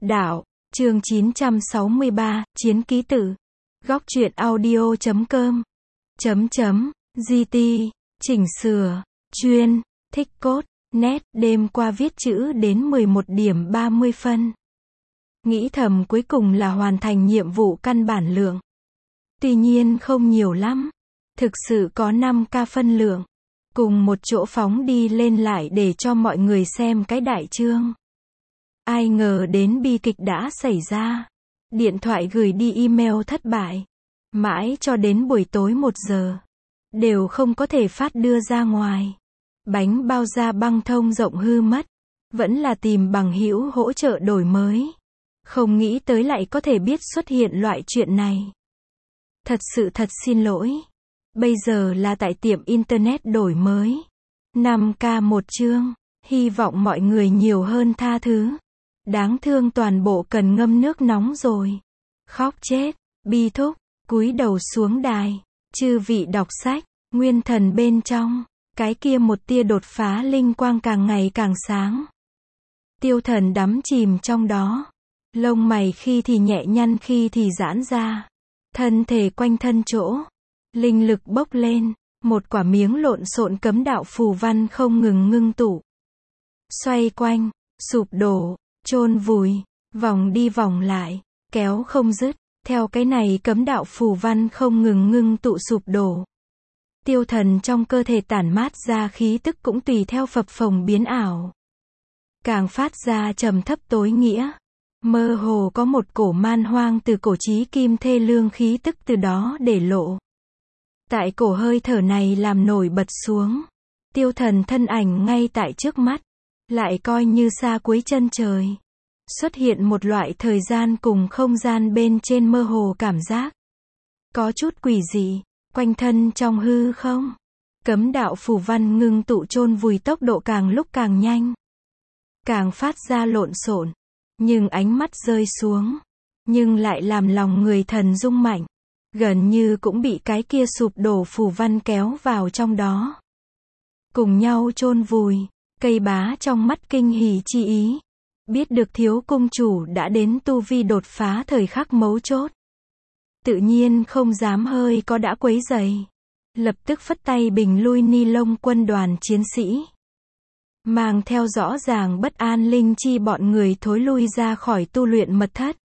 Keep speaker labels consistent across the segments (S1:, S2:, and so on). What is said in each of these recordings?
S1: Đạo, chương 963, Chiến ký tử. Góc truyện audio.com. GT, chỉnh sửa, chuyên, thích cốt, nét, đêm qua viết chữ đến 11 điểm 30 phân. Nghĩ thầm cuối cùng là hoàn thành nhiệm vụ căn bản lượng. Tuy nhiên không nhiều lắm. Thực sự có 5K phân lượng. Cùng một chỗ phóng đi lên lại để cho mọi người xem cái đại chương. Ai ngờ đến bi kịch đã xảy ra. Điện thoại gửi đi email thất bại. Mãi cho đến buổi tối 1 giờ. Đều không có thể phát đưa ra ngoài. Bánh bao da băng thông rộng hư mất. Vẫn là tìm bằng hữu hỗ trợ đổi mới. Không nghĩ tới lại có thể biết xuất hiện loại chuyện này. Thật sự thật xin lỗi. Bây giờ là tại tiệm Internet đổi mới. 5K một chương. Hy vọng mọi người nhiều hơn tha thứ. Đáng thương toàn bộ cần ngâm nước nóng rồi. Khóc chết. Bi thúc. Cúi đầu xuống đài. Chư vị đọc sách. Nguyên thần bên trong. Cái kia một tia đột phá linh quang càng ngày càng sáng. Tiêu Thần đắm chìm trong đó. Lông mày khi thì nhẹ nhăn khi thì giãn ra. Thân thể quanh thân chỗ. Linh lực bốc lên. Một quả miếng lộn xộn cấm đạo phù văn không ngừng ngưng tụ. Xoay quanh. Sụp đổ. Chôn vùi. Vòng đi vòng lại. Kéo không dứt. Theo cái này cấm đạo phù văn không ngừng ngưng tụ sụp đổ. Tiêu Thần trong cơ thể tản mát ra khí tức cũng tùy theo phập phồng biến ảo. Càng phát ra trầm thấp tối nghĩa. Mơ hồ có một cổ man hoang từ cổ chí kim thê lương khí tức từ đó để lộ. Tại cổ hơi thở này làm nổi bật xuống. Tiêu Thần thân ảnh ngay tại trước mắt. Lại coi như xa cuối chân trời. Xuất hiện một loại thời gian cùng không gian bên trên mơ hồ cảm giác. Có chút quỷ dị. Quanh thân trong hư không. Cấm đạo phù văn ngưng tụ chôn vùi tốc độ càng lúc càng nhanh. Càng phát ra lộn xộn. Nhưng ánh mắt rơi xuống. Nhưng lại làm lòng người thần rung mạnh. Gần như cũng bị cái kia sụp đổ phù văn kéo vào trong đó. Cùng nhau chôn vùi. Cây bá trong mắt kinh hỉ chi ý. Biết được thiếu cung chủ đã đến tu vi đột phá thời khắc mấu chốt. Tự nhiên không dám hơi có đã quấy rầy. Lập tức phất tay bình lui ni lông quân đoàn chiến sĩ. Mang theo rõ ràng bất an linh chi bọn người thối lui ra khỏi tu luyện mật thất.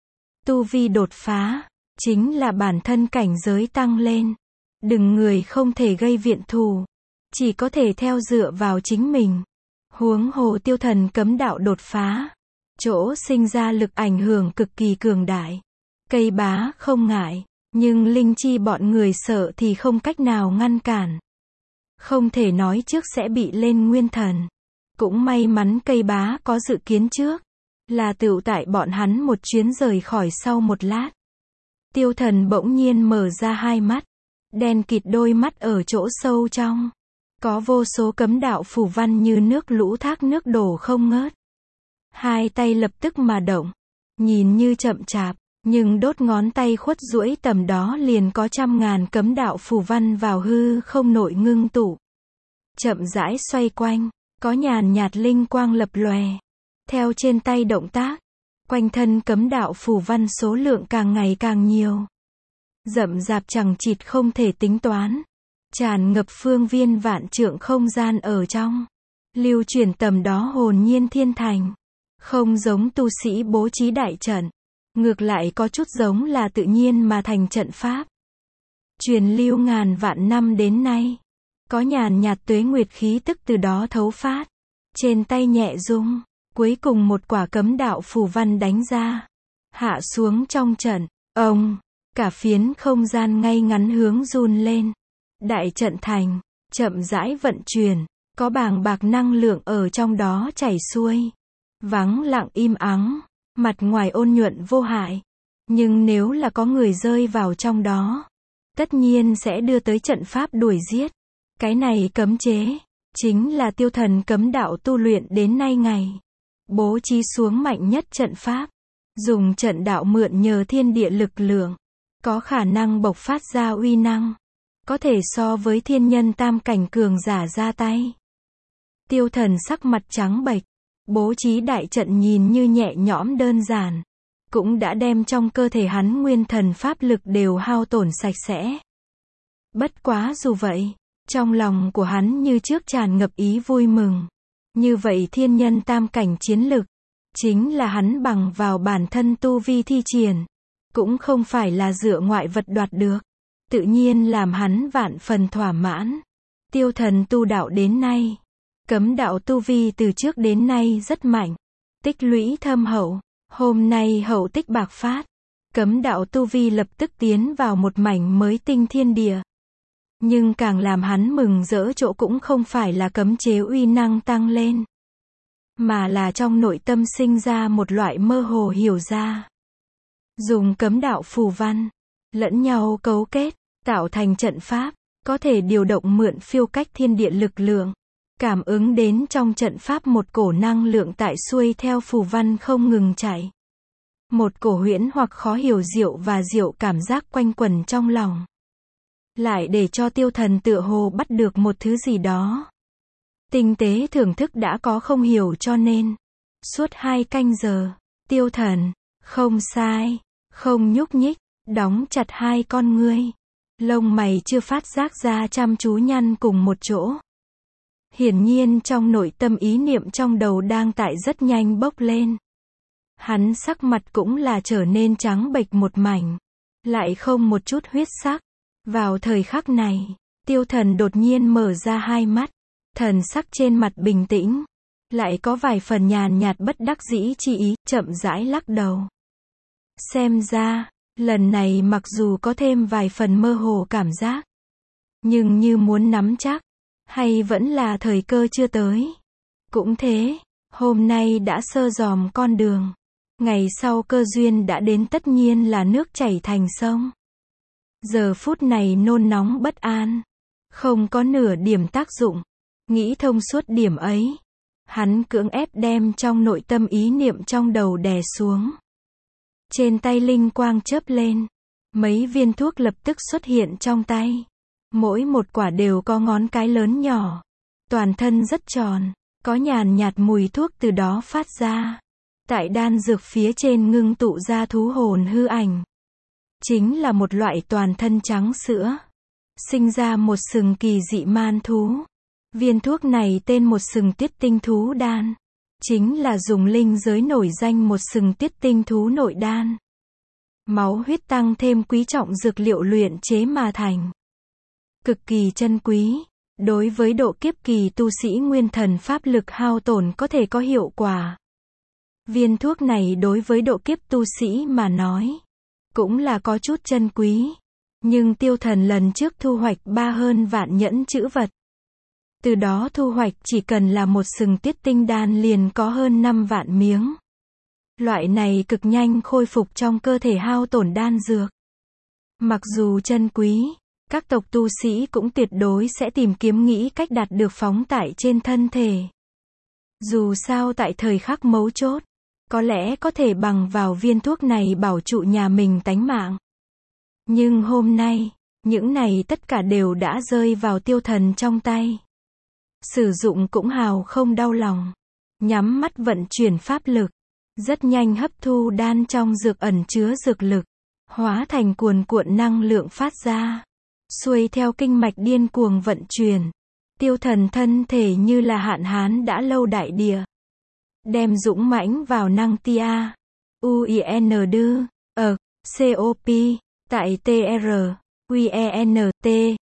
S1: Tu vi đột phá, chính là bản thân cảnh giới tăng lên. Đừng người không thể gây viện thù. Chỉ có thể theo dựa vào chính mình. Huống hồ Tiêu Thần cấm đạo đột phá. Chỗ sinh ra lực ảnh hưởng cực kỳ cường đại. Cây bá không ngại, nhưng linh chi bọn người sợ thì không cách nào ngăn cản. Không thể nói trước sẽ bị lên nguyên thần. Cũng may mắn cây bá có dự kiến trước. Là tựu tại bọn hắn một chuyến rời khỏi sau một lát. Tiêu Thần bỗng nhiên mở ra hai mắt. Đen kịt đôi mắt ở chỗ sâu trong. Có vô số cấm đạo phù văn như nước lũ thác nước đổ không ngớt. Hai tay lập tức mà động. Nhìn như chậm chạp. Nhưng đốt ngón tay khuất duỗi tầm đó liền có trăm ngàn cấm đạo phù văn vào hư không nội ngưng tụ. Chậm rãi xoay quanh, có nhàn nhạt linh quang lập lòe. Theo trên tay động tác, quanh thân cấm đạo phù văn số lượng càng ngày càng nhiều. Rậm rạp chằng chịt không thể tính toán. Tràn ngập phương viên vạn trượng không gian ở trong. Lưu chuyển tầm đó hồn nhiên thiên thành. Không giống tu sĩ bố trí đại trận. Ngược lại có chút giống là tự nhiên mà thành trận pháp. Truyền lưu ngàn vạn năm đến nay. Có nhàn nhạt tuế nguyệt khí tức từ đó thấu phát. Trên tay nhẹ rung. Cuối cùng một quả cấm đạo phù văn đánh ra. Hạ xuống trong trận. Ông. Cả phiến không gian ngay ngắn hướng run lên. Đại trận thành. Chậm rãi vận chuyển. Có bàng bạc năng lượng ở trong đó chảy xuôi. Vắng lặng im ắng. Mặt ngoài ôn nhuận vô hại. Nhưng nếu là có người rơi vào trong đó. Tất nhiên sẽ đưa tới trận pháp đuổi giết. Cái này cấm chế. Chính là Tiêu Thần cấm đạo tu luyện đến nay ngày. Bố trí xuống mạnh nhất trận pháp. Dùng trận đạo mượn nhờ thiên địa lực lượng. Có khả năng bộc phát ra uy năng. Có thể so với thiên nhân tam cảnh cường giả ra tay. Tiêu Thần sắc mặt trắng bệch. Bố trí đại trận nhìn như nhẹ nhõm đơn giản, cũng đã đem trong cơ thể hắn nguyên thần pháp lực đều hao tổn sạch sẽ. Bất quá dù vậy, trong lòng của hắn như trước tràn ngập ý vui mừng. Như vậy thiên nhân tam cảnh chiến lực, chính là hắn bằng vào bản thân tu vi thi triển, cũng không phải là dựa ngoại vật đoạt được, tự nhiên làm hắn vạn phần thỏa mãn. Tiêu Thần tu đạo đến nay, cấm đạo tu vi từ trước đến nay rất mạnh, tích lũy thâm hậu, hôm nay hậu tích bạc phát, cấm đạo tu vi lập tức tiến vào một mảnh mới tinh thiên địa. Nhưng càng làm hắn mừng rỡ chỗ cũng không phải là cấm chế uy năng tăng lên, mà là trong nội tâm sinh ra một loại mơ hồ hiểu ra. Dùng cấm đạo phù văn, lẫn nhau cấu kết, tạo thành trận pháp, có thể điều động mượn phiêu cách thiên địa lực lượng, cảm ứng đến trong trận pháp một cổ năng lượng tại xuôi theo phù văn không ngừng chạy. Một cổ huyễn hoặc khó hiểu diệu và diệu cảm giác quanh quẩn trong lòng. Lại để cho Tiêu Thần tựa hồ bắt được một thứ gì đó. Tinh tế thưởng thức đã có không hiểu cho nên. Suốt 2 canh giờ, Tiêu Thần, không sai, không nhúc nhích, đóng chặt 2 con ngươi. Lông mày chưa phát giác ra chăm chú nhăn cùng một chỗ. Hiển nhiên trong nội tâm ý niệm trong đầu đang tại rất nhanh bốc lên. Hắn sắc mặt cũng là trở nên trắng bệch một mảnh, lại không một chút huyết sắc. Vào thời khắc này, Tiêu Thần đột nhiên mở ra 2 mắt, thần sắc trên mặt bình tĩnh, lại có vài phần nhàn nhạt bất đắc dĩ chi ý, chậm rãi lắc đầu. Xem ra, lần này mặc dù có thêm vài phần mơ hồ cảm giác, nhưng như muốn nắm chắc, hay vẫn là thời cơ chưa tới. Cũng thế, hôm nay đã sơ dòm con đường, ngày sau cơ duyên đã đến tất nhiên là nước chảy thành sông. Giờ phút này nôn nóng bất an, không có nửa điểm tác dụng, nghĩ thông suốt điểm ấy. Hắn cưỡng ép đem trong nội tâm ý niệm trong đầu đè xuống. Trên tay linh quang chớp lên, mấy viên thuốc lập tức xuất hiện trong tay. Mỗi một quả đều có ngón cái lớn nhỏ, toàn thân rất tròn, có nhàn nhạt mùi thuốc từ đó phát ra. Tại đan dược phía trên ngưng tụ ra thú hồn hư ảnh. Chính là một loại toàn thân trắng sữa, sinh ra một sừng kỳ dị man thú. Viên thuốc này tên một sừng tiết tinh thú đan, chính là dùng linh giới nổi danh một sừng tiết tinh thú nội đan. Máu huyết tăng thêm quý trọng dược liệu luyện chế mà thành. Cực kỳ chân quý, đối với độ kiếp kỳ tu sĩ nguyên thần pháp lực hao tổn có thể có hiệu quả. Viên thuốc này đối với độ kiếp tu sĩ mà nói, cũng là có chút chân quý. Nhưng Tiêu Thần lần trước thu hoạch 3 hơn vạn nhẫn chữ vật. Từ đó thu hoạch chỉ cần là một sừng tiết tinh đan liền có hơn 5 vạn miếng. Loại này cực nhanh khôi phục trong cơ thể hao tổn đan dược. Mặc dù chân quý, các tộc tu sĩ cũng tuyệt đối sẽ tìm kiếm nghĩ cách đạt được phóng tại trên thân thể. Dù sao tại thời khắc mấu chốt, có lẽ có thể bằng vào viên thuốc này bảo trụ nhà mình tánh mạng. Nhưng hôm nay, những này tất cả đều đã rơi vào Tiêu Thần trong tay. Sử dụng cũng hào không đau lòng. Nhắm mắt vận chuyển pháp lực. Rất nhanh hấp thu đan trong dược ẩn chứa dược lực. Hóa thành cuồn cuộn năng lượng phát ra. Xuôi theo kinh mạch điên cuồng vận chuyển. Tiêu Thần thân thể như là hạn hán đã lâu đại địa. Đem dũng mãnh vào năng tia. UIN đư. COP. Tại TR. QENT.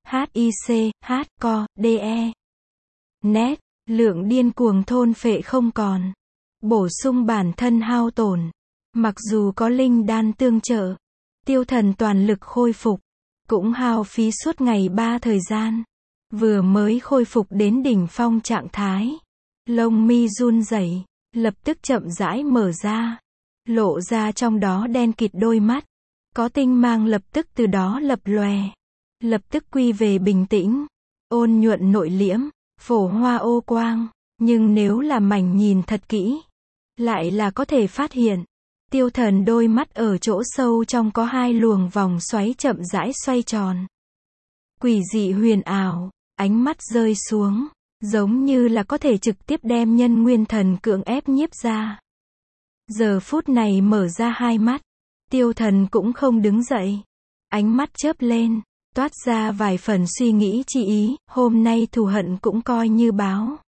S1: HIC. HCO. DE. Nét. Lượng điên cuồng thôn phệ không còn. Bổ sung bản thân hao tổn. Mặc dù có linh đan tương trợ, Tiêu Thần toàn lực khôi phục, cũng hao phí suốt ngày 3 thời gian. Vừa mới khôi phục đến đỉnh phong trạng thái. Lông mi run rẩy, lập tức chậm rãi mở ra. Lộ ra trong đó đen kịt đôi mắt. Có tinh mang lập tức từ đó lập lòe. Lập tức quy về bình tĩnh. Ôn nhuận nội liễm. Phổ hoa ô quang. Nhưng nếu là mảnh nhìn thật kỹ, lại là có thể phát hiện. Tiêu Thần đôi mắt ở chỗ sâu trong có 2 luồng vòng xoáy chậm rãi xoay tròn. Quỷ dị huyền ảo. Ánh mắt rơi xuống. giống như là có thể trực tiếp đem nhân nguyên thần cưỡng ép nhiếp ra. Giờ phút này mở ra hai mắt, Tiêu Thần cũng không đứng dậy. Ánh mắt chớp lên, toát ra vài phần suy nghĩ chi ý, hôm nay thù hận cũng coi như báo.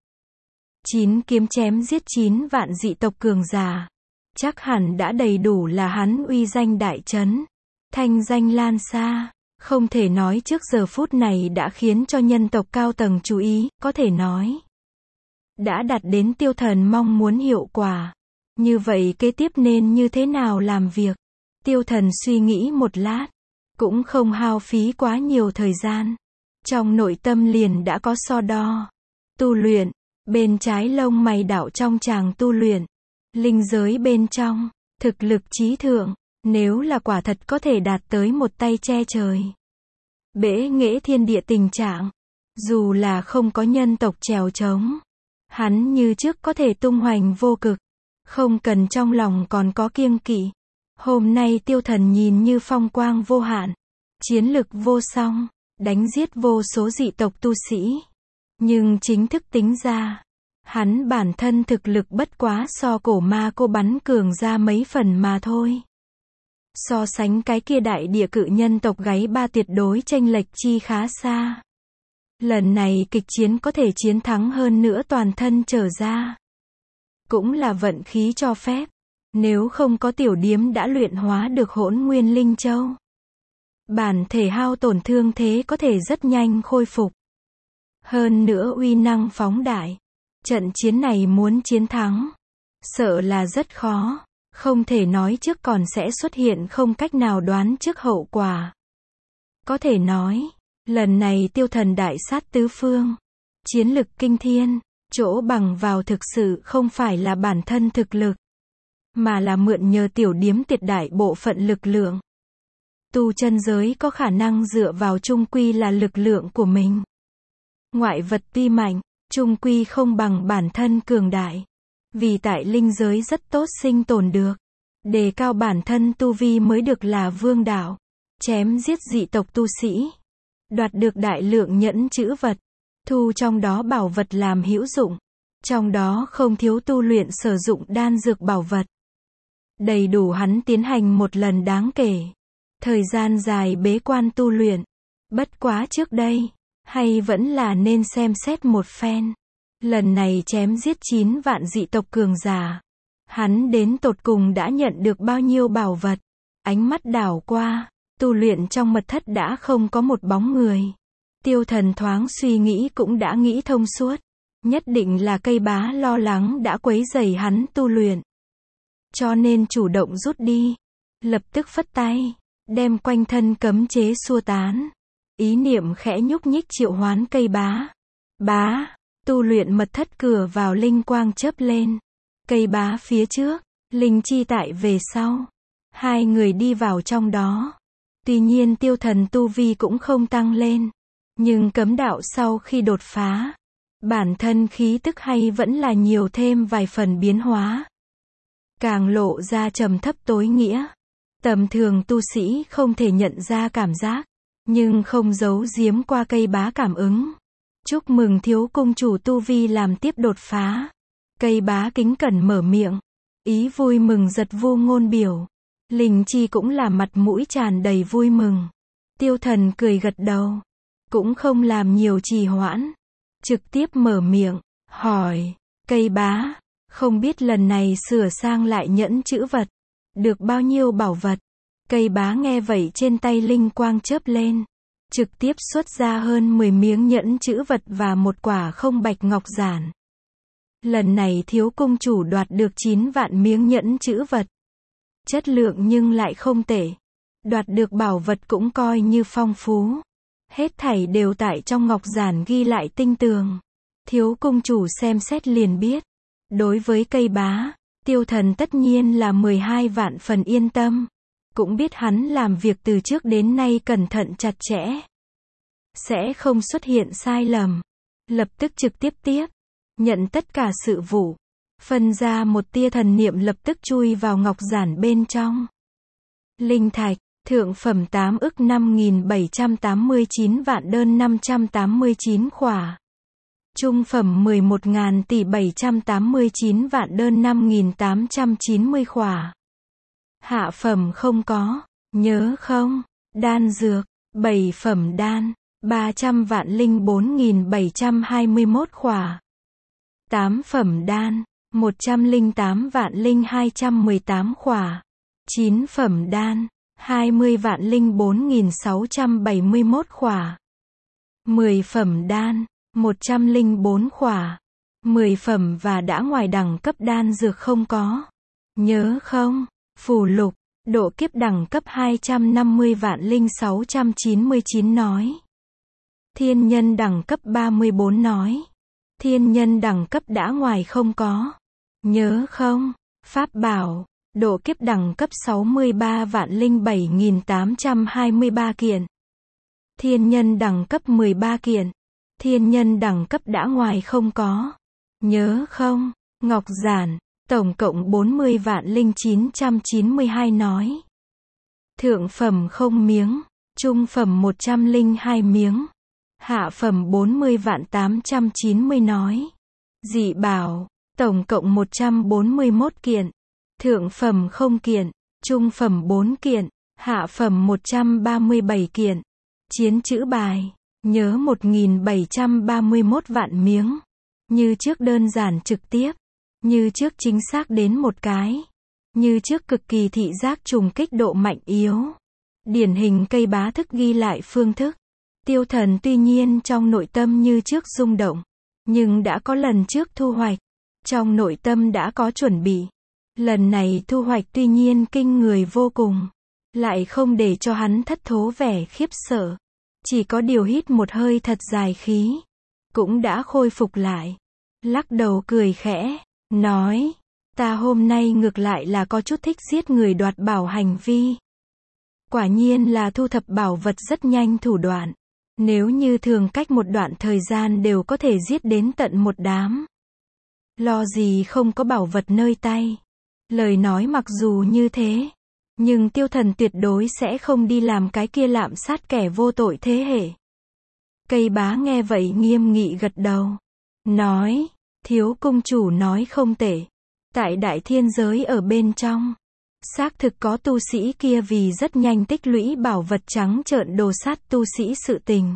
S1: 9 kiếm chém giết 9 vạn dị tộc cường giả. Chắc hẳn đã đầy đủ là hắn uy danh đại chấn, thanh danh lan xa. Không thể nói trước giờ phút này đã khiến cho nhân tộc cao tầng chú ý, có thể nói đã đạt đến Tiêu Thần mong muốn hiệu quả. Như vậy kế tiếp nên như thế nào làm việc? Tiêu Thần suy nghĩ một lát, cũng không hao phí quá nhiều thời gian. Trong nội tâm liền đã có so đo. Tu luyện, bên trái lông mày đạo trong chàng tu luyện. Linh giới bên trong, thực lực chí thượng, nếu là quả thật có thể đạt tới một tay che trời, bẽ nghễ thiên địa tình trạng, dù là không có nhân tộc chèo chống, hắn như trước có thể tung hoành vô cực, không cần trong lòng còn có kiêng kỵ. Hôm nay Tiêu Thần nhìn như phong quang vô hạn, chiến lực vô song, đánh giết vô số dị tộc tu sĩ. Nhưng chính thức tính ra, hắn bản thân thực lực bất quá so cổ ma cô bắn cường ra mấy phần mà thôi. So sánh cái kia đại địa cự nhân tộc gáy ba tuyệt đối chênh lệch chi khá xa. Lần này kịch chiến có thể chiến thắng hơn nữa toàn thân trở ra. Cũng là vận khí cho phép. Nếu không có tiểu điếm đã luyện hóa được hỗn nguyên linh châu, bản thể hao tổn thương thế có thể rất nhanh khôi phục. Hơn nữa uy năng phóng đại. Trận chiến này muốn chiến thắng, sợ là rất khó. Không thể nói trước còn sẽ xuất hiện không cách nào đoán trước hậu quả. Có thể nói, lần này Tiêu Thần đại sát tứ phương, chiến lực kinh thiên, chỗ bằng vào thực sự không phải là bản thân thực lực, mà là mượn nhờ tiểu điếm tuyệt đại bộ phận lực lượng. Tu chân giới có khả năng dựa vào chung quy là lực lượng của mình. Ngoại vật tuy mạnh, chung quy không bằng bản thân cường đại. Vì tại linh giới rất tốt sinh tồn được. Đề cao bản thân tu vi mới được là vương đạo. Chém giết dị tộc tu sĩ. Đoạt được đại lượng nhẫn chữ vật. Thu trong đó bảo vật làm hữu dụng. Trong đó không thiếu tu luyện sử dụng đan dược bảo vật. Đầy đủ hắn tiến hành một lần đáng kể. Thời gian dài bế quan tu luyện. Bất quá trước đây, hay vẫn là nên xem xét một phen. Lần này chém giết 9 vạn dị tộc cường giả. Hắn đến tột cùng đã nhận được bao nhiêu bảo vật. Ánh mắt đảo qua, tu luyện trong mật thất đã không có một bóng người. Tiêu Thần thoáng suy nghĩ cũng đã nghĩ thông suốt. Nhất định là cây bá lo lắng đã quấy rầy hắn tu luyện. Cho nên chủ động rút đi. Lập tức phất tay, đem quanh thân cấm chế xua tán. Ý niệm khẽ nhúc nhích triệu hoán cây bá. Bá, tu luyện mật thất cửa vào linh quang chớp lên. Cây bá phía trước, linh chi tại về sau. Hai người đi vào trong đó. Tuy nhiên Tiêu Thần tu vi cũng không tăng lên. Nhưng cấm đạo sau khi đột phá, bản thân khí tức hay vẫn là nhiều thêm vài phần biến hóa. Càng lộ ra trầm thấp tối nghĩa. Tầm thường tu sĩ không thể nhận ra cảm giác, nhưng không giấu giếm qua cây bá cảm ứng. Chúc mừng thiếu cung chủ tu vi làm tiếp đột phá. Cây bá kính cẩn mở miệng. Ý vui mừng giật vô ngôn biểu. Linh chi cũng là mặt mũi tràn đầy vui mừng. Tiêu Thần cười gật đầu. Cũng không làm nhiều trì hoãn. Trực tiếp mở miệng, hỏi. Cây bá, không biết lần này sửa sang lại nhẫn chữ vật. Được bao nhiêu bảo vật? Cây bá nghe vậy trên tay linh quang chớp lên. Trực tiếp xuất ra hơn 10 miếng nhẫn chữ vật và một quả không bạch ngọc giản. Lần này thiếu cung chủ đoạt được 9 vạn miếng nhẫn chữ vật. Chất lượng nhưng lại không tệ. Đoạt được bảo vật cũng coi như phong phú. Hết thảy đều tại trong ngọc giản ghi lại tinh tường. Thiếu cung chủ xem xét liền biết. Đối với cây bá, Tiêu Thần tất nhiên là 12 vạn phần yên tâm. Cũng biết hắn làm việc từ trước đến nay cẩn thận chặt chẽ. Sẽ không xuất hiện sai lầm. Lập tức trực tiếp nhận tất cả sự vụ. Phân ra một tia thần niệm lập tức chui vào ngọc giản bên trong. Linh thạch, thượng phẩm 8 ức 5.789 vạn đơn 589 khỏa. Trung phẩm 11.000 tỷ 789 vạn đơn 5.890 khỏa. Hạ phẩm không có, nhớ không? Đan dược, 7 phẩm đan, 300 vạn 04.721 khỏa. 8 phẩm đan, 108 vạn 218 khỏa. 9 phẩm đan, 20 vạn 04.671 khỏa. 10 phẩm đan, 104 khỏa. 10 phẩm và đã ngoài đẳng cấp đan dược không có. Nhớ không? Phù lục, độ kiếp đẳng cấp 250 vạn 0699 nói. Thiên nhân đẳng cấp 34 nói. Thiên nhân đẳng cấp đã ngoài không có. Nhớ không? Pháp bảo, độ kiếp đẳng cấp 63 vạn 07.823 kiện. Thiên nhân đẳng cấp 13 kiện. Thiên nhân đẳng cấp đã ngoài không có. Nhớ không? Ngọc giản, tổng cộng 40 vạn 0992 nói. Thượng phẩm không miếng, trung phẩm 102 miếng. Hạ phẩm 40 vạn 890 nói. Dị bảo, tổng cộng 141 kiện. Thượng phẩm không kiện, trung phẩm 4 kiện, hạ phẩm 137 kiện. Chiến chữ bài, nhớ 1731 vạn miếng. Như trước đơn giản trực tiếp. Như trước chính xác đến một cái. Như trước cực kỳ thị giác trùng kích độ mạnh yếu. Điển hình cây bá thức ghi lại phương thức. Tiêu Thần tuy nhiên trong nội tâm như trước rung động. Nhưng đã có lần trước thu hoạch. Trong nội tâm đã có chuẩn bị. Lần này thu hoạch tuy nhiên kinh người vô cùng. Lại không để cho hắn thất thố vẻ khiếp sợ. Chỉ có điều hít một hơi thật dài khí. Cũng đã khôi phục lại. Lắc đầu cười khẽ. Nói. Ta hôm nay ngược lại là có chút thích giết người đoạt bảo hành vi. Quả nhiên là thu thập bảo vật rất nhanh thủ đoạn. Nếu như thường cách một đoạn thời gian đều có thể giết đến tận một đám. Lo gì không có bảo vật nơi tay. Lời nói mặc dù như thế. Nhưng Tiêu Thần tuyệt đối sẽ không đi làm cái kia lạm sát kẻ vô tội thế hệ. Cây bá nghe vậy nghiêm nghị gật đầu. Nói. Thiếu cung chủ nói không tệ. Tại đại thiên giới ở bên trong. Xác thực có tu sĩ kia vì rất nhanh tích lũy bảo vật trắng trợn đồ sát tu sĩ sự tình.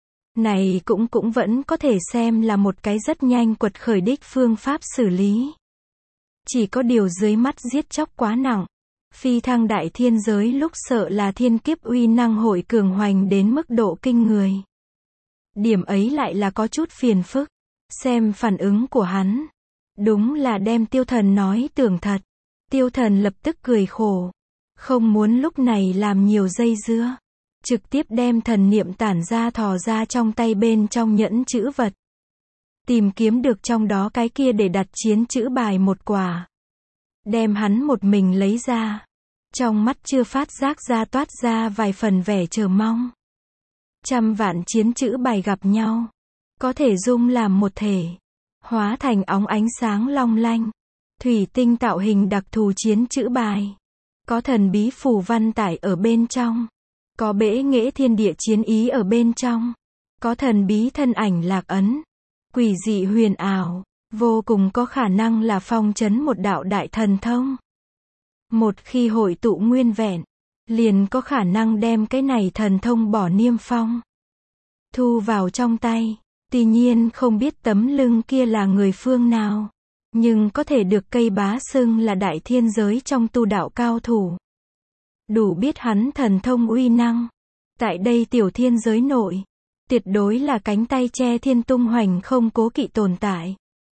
S1: Này cũng vẫn có thể xem là một cái rất nhanh quật khởi đích phương pháp xử lý. Chỉ có điều dưới mắt giết chóc quá nặng. Phi thăng đại thiên giới lúc sợ là thiên kiếp uy năng hội cường hoành đến mức độ kinh người. Điểm ấy lại là có chút phiền phức. Xem phản ứng của hắn. Đúng là đem Tiêu Thần nói tưởng thật. Tiêu Thần lập tức cười khổ. Không muốn lúc này làm nhiều dây dưa. Trực tiếp đem thần niệm tản ra thò ra trong tay bên trong nhẫn chữ vật. Tìm kiếm được trong đó cái kia để đặt chiến chữ bài một quả. Đem hắn một mình lấy ra. Trong mắt chưa phát giác ra toát ra vài phần vẻ chờ mong. Trăm vạn chiến chữ bài gặp nhau. Có thể dung làm một thể. Hóa thành óng ánh sáng long lanh. Thủy tinh tạo hình đặc thù chiến chữ bài. Có thần bí phù văn tải ở bên trong. Có bẽ nghệ thiên địa chiến ý ở bên trong. Có thần bí thân ảnh lạc ấn. Quỷ dị huyền ảo. Vô cùng có khả năng là phong trấn một đạo đại thần thông. Một khi hội tụ nguyên vẹn. Liền có khả năng đem cái này thần thông bỏ niêm phong. Thu vào trong tay. Tuy nhiên không biết tấm lưng kia là người phương nào. Nhưng có thể được cây bá xưng là đại thiên giới trong tu đạo cao thủ. Đủ biết hắn thần thông uy năng. Tại đây tiểu thiên giới nội. Tuyệt đối là cánh tay che thiên tung hoành không cố kỵ tồn tại.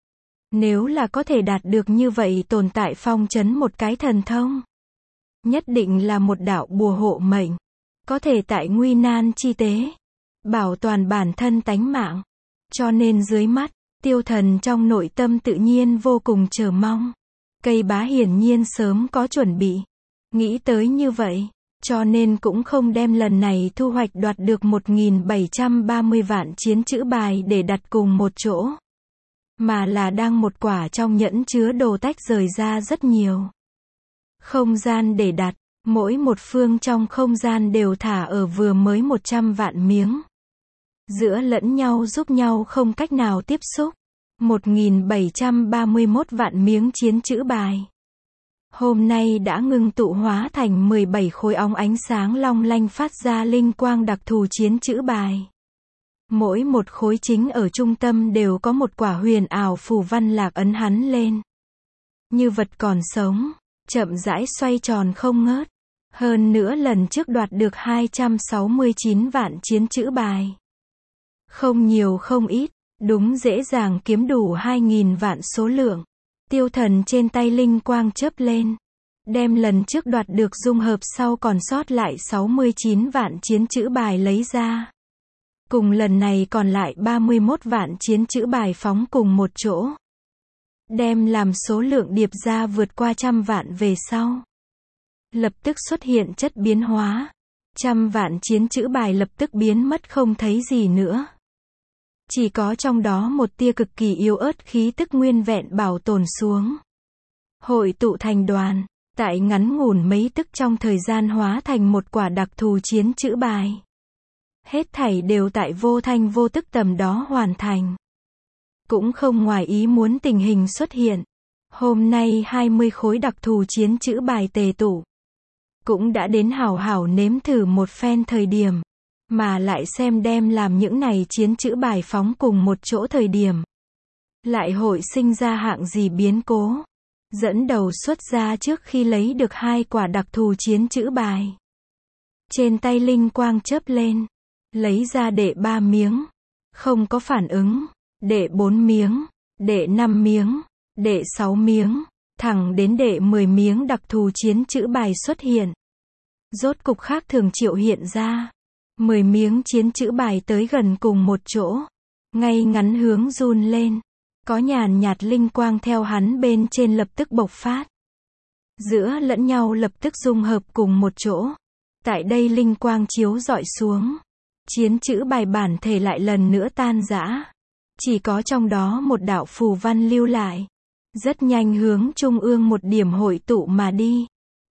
S1: Nếu là có thể đạt được như vậy tồn tại phong trấn một cái thần thông. Nhất định là một đạo bùa hộ mệnh. Có thể tại nguy nan chi tế. Bảo toàn bản thân tánh mạng. Cho nên dưới mắt, Tiêu Thần trong nội tâm tự nhiên vô cùng chờ mong. Cây bá hiển nhiên sớm có chuẩn bị. Nghĩ tới như vậy, cho nên cũng không đem lần này thu hoạch đoạt được 1.730 vạn chiến chữ bài để đặt cùng một chỗ. Mà là đang một quả trong nhẫn chứa đồ tách rời ra rất nhiều. Không gian để đặt, mỗi một phương trong không gian đều thả ở vừa mới 100 vạn miếng. giữa lẫn nhau giúp nhau không cách nào tiếp xúc. 1731 vạn miếng chiến chữ bài. Hôm nay đã ngưng tụ hóa thành 17 khối óng ánh sáng long lanh phát ra linh quang đặc thù chiến chữ bài. Mỗi một khối chính ở trung tâm đều có một quả huyền ảo phù văn lạc ấn hắn lên. Như vật còn sống, chậm rãi xoay tròn không ngớt. Hơn nữa lần trước đoạt được 269 vạn chiến chữ bài. Không nhiều không ít, đúng dễ dàng kiếm đủ 2.000 vạn số lượng. Tiêu Thần trên tay linh quang chớp lên. Đem lần trước đoạt được dung hợp sau còn sót lại 69 vạn chiến chữ bài lấy ra. Cùng lần này còn lại 31 vạn chiến chữ bài phóng cùng một chỗ. Đem làm số lượng điệp ra vượt qua 100 vạn về sau. Lập tức xuất hiện chất biến hóa. 100 vạn chiến chữ bài lập tức biến mất không thấy gì nữa. Chỉ có trong đó một tia cực kỳ yếu ớt khí tức nguyên vẹn bảo tồn xuống. Hội tụ thành đoàn, tại ngắn ngủn mấy tức trong thời gian hóa thành một quả đặc thù chiến chữ bài. Hết thảy đều tại vô thanh vô tức tầm đó hoàn thành. Cũng không ngoài ý muốn tình hình xuất hiện. Hôm nay 20 khối đặc thù chiến chữ bài tề tụ. Cũng đã đến hảo hảo nếm thử một phen thời điểm. Mà lại xem đem làm những này chiến chữ bài phóng cùng một chỗ thời điểm. Lại hội sinh ra hạng gì biến cố. Dẫn đầu xuất ra trước khi lấy được 2 quả đặc thù chiến chữ bài. Trên tay linh quang chớp lên. Lấy ra đệ 3 miếng. Không có phản ứng. Đệ 4 miếng. Đệ 5 miếng. Đệ 6 miếng. Thẳng đến đệ 10 miếng đặc thù chiến chữ bài xuất hiện. Rốt cục khác thường triệu hiện ra. 10 miếng chiến chữ bài tới gần cùng một chỗ. Ngay ngắn hướng run lên. Có nhàn nhạt linh quang theo hắn bên trên lập tức bộc phát. Giữa lẫn nhau lập tức dung hợp cùng một chỗ. Tại đây linh quang chiếu rọi xuống. Chiến chữ bài bản thể lại lần nữa tan rã. Chỉ có trong đó một đạo phù văn lưu lại. Rất nhanh hướng trung ương một điểm hội tụ mà đi.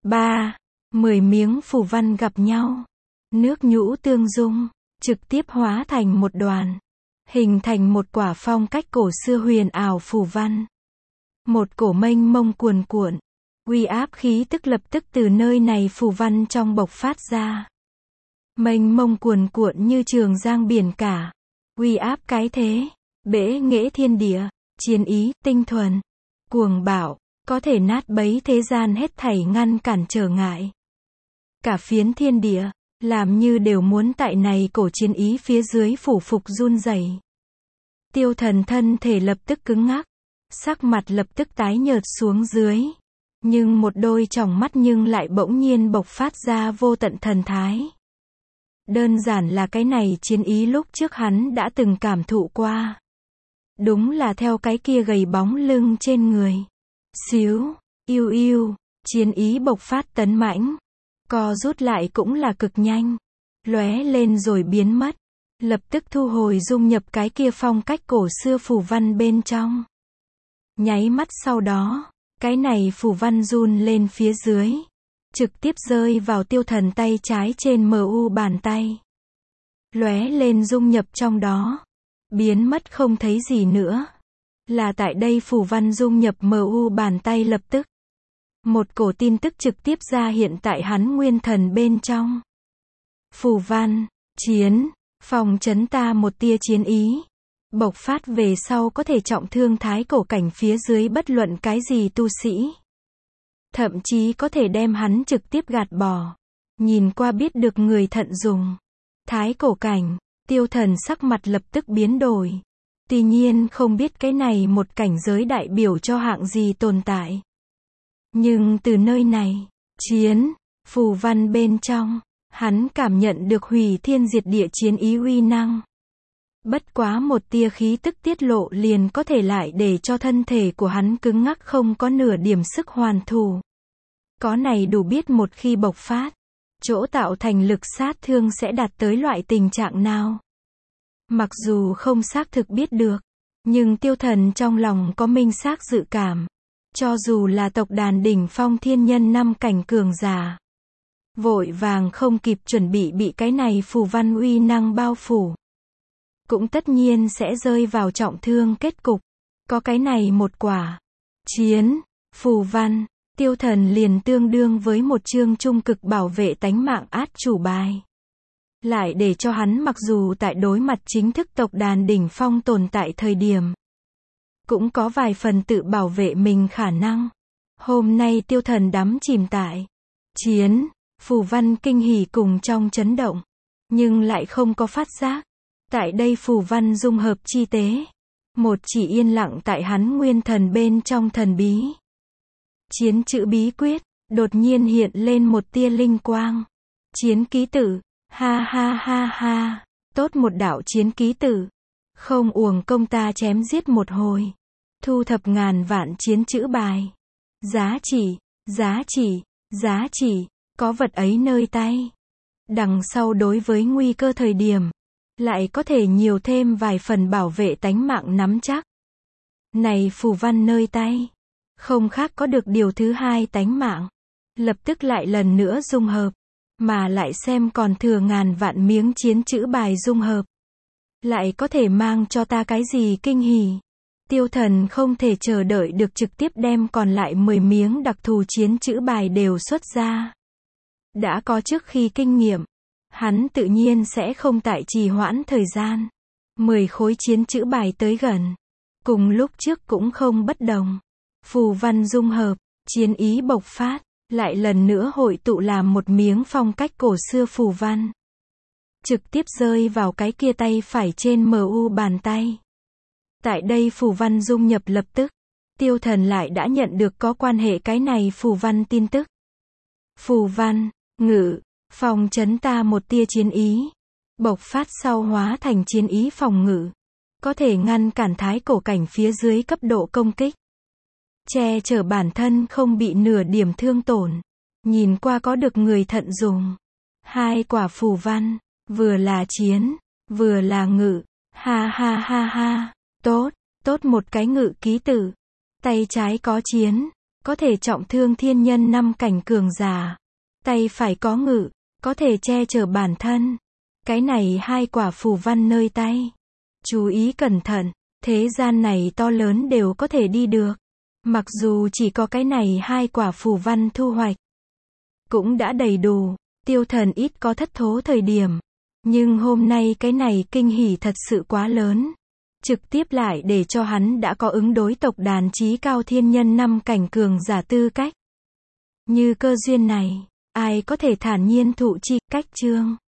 S1: 10 miếng phù văn gặp nhau. Nước nhũ tương dung. Trực tiếp hóa thành một đoàn. Hình thành một quả phong cách cổ xưa huyền ảo phù văn. Một cổ mênh mông cuồn cuộn. Uy áp khí tức lập tức từ nơi này phù văn trong bộc phát ra. Mênh mông cuồn cuộn như trường giang biển cả. Uy áp cái thế. Bể nghệ thiên địa. Chiến ý, tinh thuần. Cuồng bạo. Có thể nát bấy thế gian hết thảy ngăn cản trở ngại. Cả phiến thiên địa. Làm như đều muốn tại này cổ chiến ý phía dưới phủ phục run rẩy. Tiêu Thần thân thể lập tức cứng ngắc. Sắc mặt lập tức tái nhợt xuống dưới. Nhưng một đôi tròng mắt nhưng lại bỗng nhiên bộc phát ra vô tận thần thái. Đơn giản là cái này chiến ý lúc trước hắn đã từng cảm thụ qua. Đúng là theo cái kia gầy bóng lưng trên người. Xíu, yêu yêu, chiến ý bộc phát tấn mãnh. Co rút lại cũng là cực nhanh. Lóe lên rồi biến mất. Lập tức thu hồi dung nhập cái kia phong cách cổ xưa phù văn bên trong. Nháy mắt sau đó, cái này phù văn run lên phía dưới. Trực tiếp rơi vào Tiêu Thần tay trái trên MU bàn tay. Lóe lên dung nhập trong đó. Biến mất không thấy gì nữa. Là tại đây phù văn dung nhập MU bàn tay lập tức. Một cổ tin tức trực tiếp ra hiện tại hắn nguyên thần bên trong. Phù văn, chiến, phòng chấn ta một tia chiến ý. Bộc phát về sau có thể trọng thương thái cổ cảnh phía dưới bất luận cái gì tu sĩ. Thậm chí có thể đem hắn trực tiếp gạt bỏ. Nhìn qua biết được người thận dùng. Thái cổ cảnh, Tiêu Thần sắc mặt lập tức biến đổi. Tuy nhiên không biết cái này một cảnh giới đại biểu cho hạng gì tồn tại. Nhưng từ nơi này, chiến, phù văn bên trong, hắn cảm nhận được hủy thiên diệt địa chiến ý uy năng. Bất quá một tia khí tức tiết lộ liền có thể lại để cho thân thể của hắn cứng ngắc không có nửa điểm sức hoàn thủ. Có này đủ biết một khi bộc phát, chỗ tạo thành lực sát thương sẽ đạt tới loại tình trạng nào. Mặc dù không xác thực biết được, nhưng Tiêu Thần trong lòng có minh xác dự cảm. Cho dù là tộc đàn đỉnh phong thiên nhân 5 cảnh cường giả, vội vàng không kịp chuẩn bị cái này phù văn uy năng bao phủ. cũng tất nhiên sẽ rơi vào trọng thương kết cục. Có cái này một quả chiến phù văn, Tiêu Thần liền tương đương với một chương trung cực bảo vệ tánh mạng át chủ bài. Lại để cho hắn mặc dù tại đối mặt chính thức tộc đàn đỉnh phong tồn tại thời điểm, cũng có vài phần tự bảo vệ mình khả năng. Hôm nay Tiêu Thần đắm chìm tại chiến phù văn kinh hỉ cùng trong chấn động, nhưng lại không có phát giác. Tại đây phù văn dung hợp chi tế, một chỉ yên lặng tại hắn nguyên thần bên trong thần bí. Chiến chữ bí quyết, đột nhiên hiện lên một tia linh quang. Chiến ký tử, ha ha ha ha, tốt một đạo chiến ký tử. Không uổng công ta chém giết một hồi. Thu thập ngàn vạn chiến chữ bài. Giá trị, giá trị, giá trị, có vật ấy nơi tay. Đằng sau đối với nguy cơ thời điểm, lại có thể nhiều thêm vài phần bảo vệ tánh mạng nắm chắc. Này phù văn nơi tay, không khác có được điều thứ hai tánh mạng. Lập tức lại lần nữa dung hợp, mà lại xem còn thừa ngàn vạn miếng chiến chữ bài dung hợp. Lại có thể mang cho ta cái gì kinh hỉ. Tiêu Thần không thể chờ đợi được trực tiếp đem còn lại 10 miếng đặc thù chiến chữ bài đều xuất ra. Đã có trước khi kinh nghiệm, hắn tự nhiên sẽ không tại trì hoãn thời gian. 10 khối chiến chữ bài tới gần. Cùng lúc trước cũng không bất đồng. Phù văn dung hợp, chiến ý bộc phát, lại lần nữa hội tụ làm một miếng phong cách cổ xưa phù văn. Trực tiếp rơi vào cái kia tay phải trên MU bàn tay. Tại đây phù văn dung nhập lập tức, Tiêu Thần lại đã nhận được có quan hệ cái này phù văn tin tức. Phù văn, ngự, phòng chấn ta một tia chiến ý. Bộc phát sau hóa thành chiến ý phòng ngự. Có thể ngăn cản thái cổ cảnh phía dưới cấp độ công kích. Che chở bản thân không bị nửa điểm thương tổn. Nhìn qua có được người thận dùng. Hai quả phù văn, vừa là chiến, vừa là ngự. Ha ha ha ha, tốt, tốt một cái ngự ký tử. Tay trái có chiến, có thể trọng thương thiên nhân 5 cảnh cường giả. Tay phải có ngự, có thể che chở bản thân. Cái này hai quả phù văn nơi tay. Chú ý cẩn thận, thế gian này to lớn đều có thể đi được. Mặc dù chỉ có cái này hai quả phù văn thu hoạch, cũng đã đầy đủ. Tiêu Thần ít có thất thố thời điểm. Nhưng hôm nay cái này kinh hỉ thật sự quá lớn. Trực tiếp lại để cho hắn đã có ứng đối tộc đàn chí cao thiên nhân 5 cảnh cường giả tư cách. Như cơ duyên này, ai có thể thản nhiên thụ chi, cách chương.